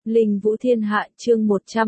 Linh Vũ Thiên Hạ chương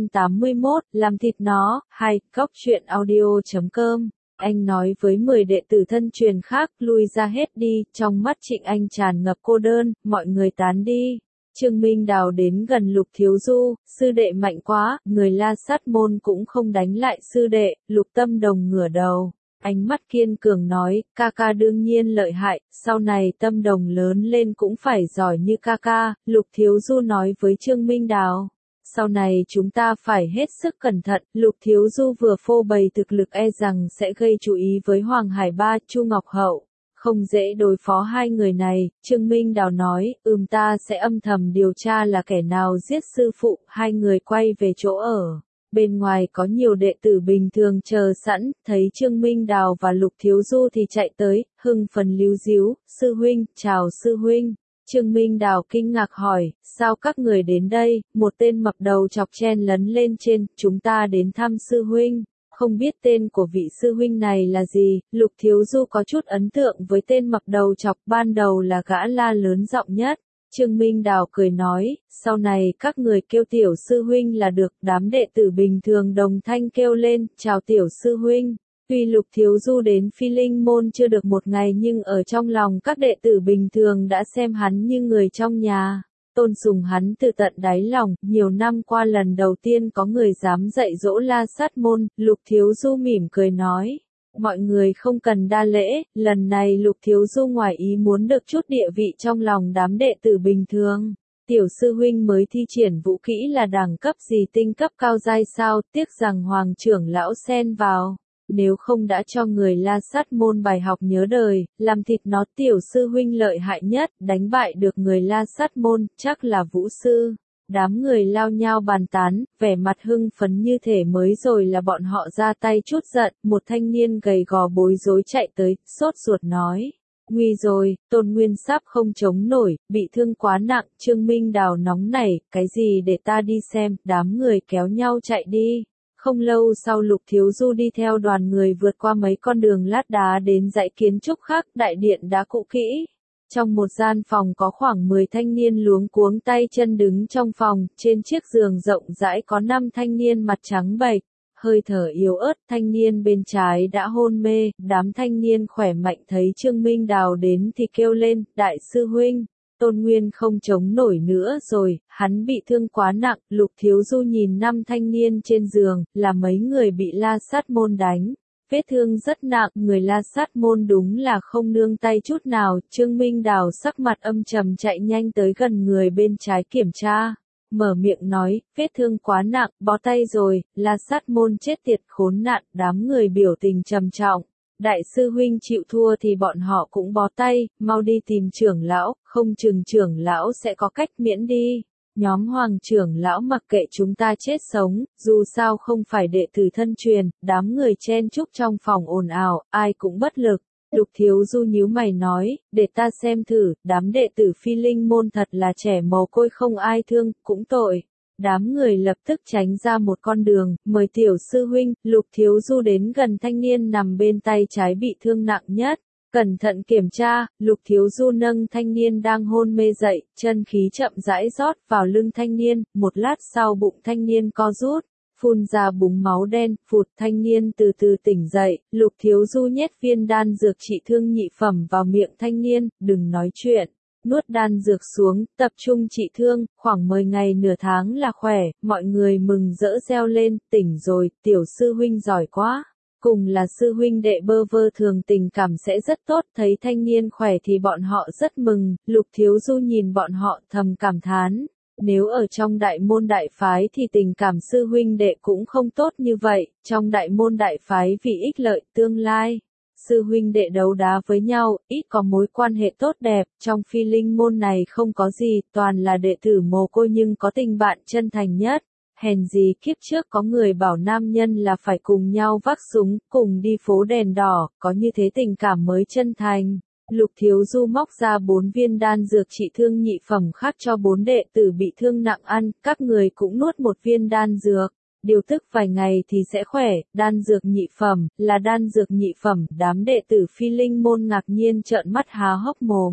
181, làm thịt nó, hay, góc truyện audio.com. Anh nói với 10 đệ tử thân truyền khác, lui ra hết đi, trong mắt Trịnh Anh tràn ngập cô đơn, mọi người tán đi. Trương Minh Đào đến gần Lục Thiếu Du, sư đệ mạnh quá, người La Sát môn cũng không đánh lại sư đệ, Lục Tâm Đồng ngửa đầu. Ánh mắt kiên cường nói, ca ca đương nhiên lợi hại, sau này Tâm Đồng lớn lên cũng phải giỏi như ca ca, Lục Thiếu Du nói với Trương Minh Đào. Sau này chúng ta phải hết sức cẩn thận, Lục Thiếu Du vừa phô bày thực lực e rằng sẽ gây chú ý với Hoàng Hải Ba, Chu Ngọc Hậu. Không dễ đối phó hai người này, Trương Minh Đào nói, ta sẽ âm thầm điều tra là kẻ nào giết sư phụ, hai người quay về chỗ ở. Bên ngoài có nhiều đệ tử bình thường chờ sẵn, thấy Trương Minh Đào và Lục Thiếu Du thì chạy tới, hưng phấn líu díu, sư huynh, chào sư huynh. Trương Minh Đào kinh ngạc hỏi, sao các người đến đây, một tên mập đầu chọc chen lấn lên trên, chúng ta đến thăm sư huynh. Không biết tên của vị sư huynh này là gì, Lục Thiếu Du có chút ấn tượng với tên mập đầu chọc, ban đầu là gã la lớn giọng nhất. Trương Minh Đào cười nói, sau này các người kêu tiểu sư huynh là được, đám đệ tử bình thường đồng thanh kêu lên, chào tiểu sư huynh. Tuy Lục Thiếu Du đến Phi Linh môn chưa được một ngày nhưng ở trong lòng các đệ tử bình thường đã xem hắn như người trong nhà. Tôn sùng hắn từ tận đáy lòng, nhiều năm qua lần đầu tiên có người dám dạy dỗ La Sát môn, Lục Thiếu Du mỉm cười nói. Mọi người không cần đa lễ, lần này Lục Thiếu Du ngoài ý muốn được chút địa vị trong lòng đám đệ tử bình thường. Tiểu sư huynh mới thi triển vũ kỹ là đẳng cấp gì, tinh cấp cao giai sao, tiếc rằng Hoàng trưởng lão xen vào. Nếu không đã cho người La Sát môn bài học nhớ đời, làm thịt nó, tiểu sư huynh lợi hại nhất, đánh bại được người La Sát môn, chắc là vũ sư. Đám người lao nhao bàn tán, vẻ mặt hưng phấn như thể mới rồi là bọn họ ra tay chút giận, một thanh niên gầy gò bối rối chạy tới, sốt ruột nói. Nguy rồi, Tôn Nguyên sắp không chống nổi, bị thương quá nặng, Trương Minh Đào nóng nảy, cái gì để ta đi xem, đám người kéo nhau chạy đi. Không lâu sau Lục Thiếu Du đi theo đoàn người vượt qua mấy con đường lát đá đến dãy kiến trúc khác, đại điện đá cũ kỹ. Trong một gian phòng có khoảng 10 thanh niên luống cuống tay chân đứng trong phòng, trên chiếc giường rộng rãi có 5 thanh niên mặt trắng bệch, hơi thở yếu ớt, thanh niên bên trái đã hôn mê, đám thanh niên khỏe mạnh thấy Trương Minh Đào đến thì kêu lên, đại sư huynh. Tôn Nguyên không chống nổi nữa rồi, hắn bị thương quá nặng, Lục Thiếu Du nhìn 5 thanh niên trên giường, là mấy người bị La Sát môn đánh. Vết thương rất nặng, người La Sát môn đúng là không nương tay chút nào, Trương Minh Đào sắc mặt âm trầm chạy nhanh tới gần người bên trái kiểm tra. Mở miệng nói, vết thương quá nặng, bó tay rồi, La Sát môn chết tiệt khốn nạn, đám người biểu tình trầm trọng. Đại sư huynh chịu thua thì bọn họ cũng bó tay, mau đi tìm trưởng lão, không chừng trưởng lão sẽ có cách miễn đi. Nhóm Hoàng trưởng lão mặc kệ chúng ta chết sống, dù sao không phải đệ tử thân truyền, đám người chen chúc trong phòng ồn ào, ai cũng bất lực. Lục Thiếu Du nhíu mày nói, để ta xem thử, đám đệ tử Phi Linh môn thật là trẻ mồ côi không ai thương, cũng tội. Đám người lập tức tránh ra một con đường, mời tiểu sư huynh, Lục Thiếu Du đến gần thanh niên nằm bên tay trái bị thương nặng nhất. Cẩn thận kiểm tra, Lục Thiếu Du nâng thanh niên đang hôn mê dậy, chân khí chậm rãi rót vào lưng thanh niên, một lát sau bụng thanh niên co rút, phun ra búng máu đen, phụt thanh niên từ từ tỉnh dậy, Lục Thiếu Du nhét viên đan dược trị thương nhị phẩm vào miệng thanh niên, đừng nói chuyện. Nuốt đan dược xuống, tập trung trị thương, khoảng 10 ngày nửa tháng là khỏe, mọi người mừng rỡ reo lên, tỉnh rồi, tiểu sư huynh giỏi quá. Cùng là sư huynh đệ bơ vơ thường tình cảm sẽ rất tốt, thấy thanh niên khỏe thì bọn họ rất mừng, Lục Thiếu Du nhìn bọn họ thầm cảm thán. Nếu ở trong đại môn đại phái thì tình cảm sư huynh đệ cũng không tốt như vậy, trong đại môn đại phái vì ích lợi tương lai. Sư huynh đệ đấu đá với nhau, ít có mối quan hệ tốt đẹp, trong Phi Linh môn này không có gì, toàn là đệ tử mồ côi nhưng có tình bạn chân thành nhất. Hèn gì kiếp trước có người bảo nam nhân là phải cùng nhau vác súng, cùng đi phố đèn đỏ, có như thế tình cảm mới chân thành. Lục Thiếu Du móc ra 4 viên đan dược trị thương nhị phẩm khác cho 4 đệ tử bị thương nặng ăn, các người cũng nuốt một viên đan dược. Điều tức vài ngày thì sẽ khỏe, đan dược nhị phẩm, là đan dược nhị phẩm, đám đệ tử Phi Linh môn ngạc nhiên trợn mắt há hốc mồm.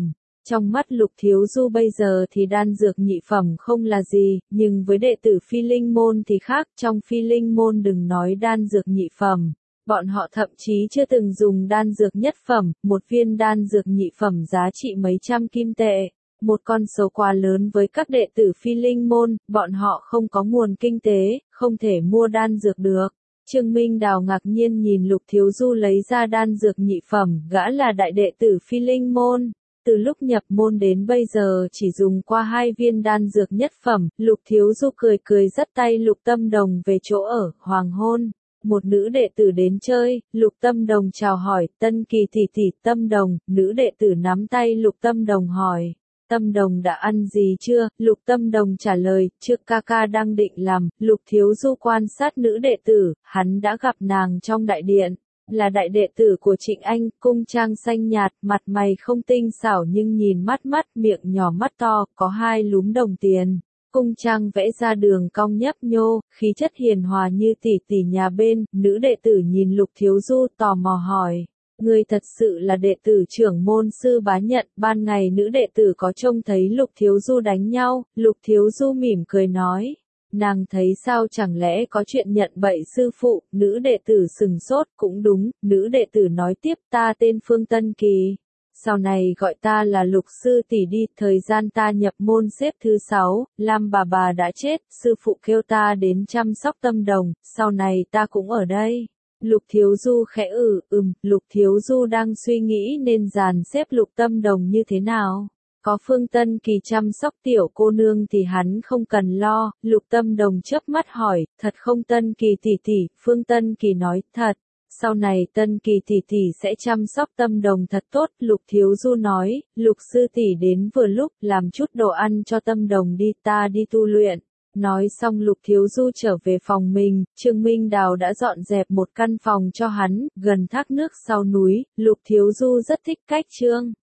Trong mắt Lục Thiếu Du bây giờ thì đan dược nhị phẩm không là gì, nhưng với đệ tử Phi Linh môn thì khác, trong Phi Linh môn đừng nói đan dược nhị phẩm. Bọn họ thậm chí chưa từng dùng đan dược nhất phẩm, một viên đan dược nhị phẩm giá trị mấy trăm kim tệ. Một con số quá lớn với các đệ tử Phi Linh môn, bọn họ không có nguồn kinh tế, không thể mua đan dược được. Trương Minh Đào ngạc nhiên nhìn Lục Thiếu Du lấy ra đan dược nhị phẩm, gã là đại đệ tử Phi Linh môn. Từ lúc nhập môn đến bây giờ chỉ dùng qua 2 viên đan dược nhất phẩm, Lục Thiếu Du cười cười dắt tay Lục Tâm Đồng về chỗ ở, hoàng hôn. Một nữ đệ tử đến chơi, Lục Tâm Đồng chào hỏi, Tân Kỳ tỷ tỷ. Tâm Đồng, nữ đệ tử nắm tay Lục Tâm Đồng hỏi. Tâm Đồng đã ăn gì chưa? Lục Tâm Đồng trả lời, trước ca ca đang định làm. Lục Thiếu Du quan sát nữ đệ tử, hắn đã gặp nàng trong đại điện. Là đại đệ tử của Trịnh Anh, cung trang xanh nhạt, mặt mày không tinh xảo nhưng nhìn mắt miệng nhỏ mắt to, có 2 lúm đồng tiền. Cung trang vẽ ra đường cong nhấp nhô, khí chất hiền hòa như tỷ tỷ nhà bên. Nữ đệ tử nhìn Lục Thiếu Du tò mò hỏi. Ngươi thật sự là đệ tử trưởng môn Sư Bá Nhận. Ban ngày nữ đệ tử có trông thấy Lục Thiếu Du đánh nhau. Lục Thiếu Du mỉm cười nói. Nàng thấy sao, chẳng lẽ có chuyện nhận bậy sư phụ? Nữ đệ tử sừng sốt. Cũng đúng, nữ đệ tử nói tiếp, ta tên Phương Tân Kỳ. Sau này gọi ta là Lục sư tỷ đi. Thời gian ta nhập môn xếp thứ 6, Lam bà đã chết, sư phụ kêu ta đến chăm sóc Tâm Đồng, sau này ta cũng ở đây. Lục Thiếu Du khẽ Lục Thiếu Du đang suy nghĩ nên dàn xếp Lục Tâm Đồng như thế nào. Có Phương Tân Kỳ chăm sóc tiểu cô nương thì hắn không cần lo. Lục Tâm Đồng chớp mắt hỏi, thật không Tân Kỳ tỷ tỷ? Phương Tân Kỳ nói, thật. Sau này Tân Kỳ tỷ tỷ sẽ chăm sóc Tâm Đồng thật tốt. Lục Thiếu Du nói, Lục sư tỷ đến vừa lúc, làm chút đồ ăn cho Tâm Đồng đi, ta đi tu luyện. Nói xong Lục Thiếu Du trở về phòng mình, Trương Minh Đào đã dọn dẹp một căn phòng cho hắn, gần thác nước sau núi. Lục Thiếu Du rất thích cách Trương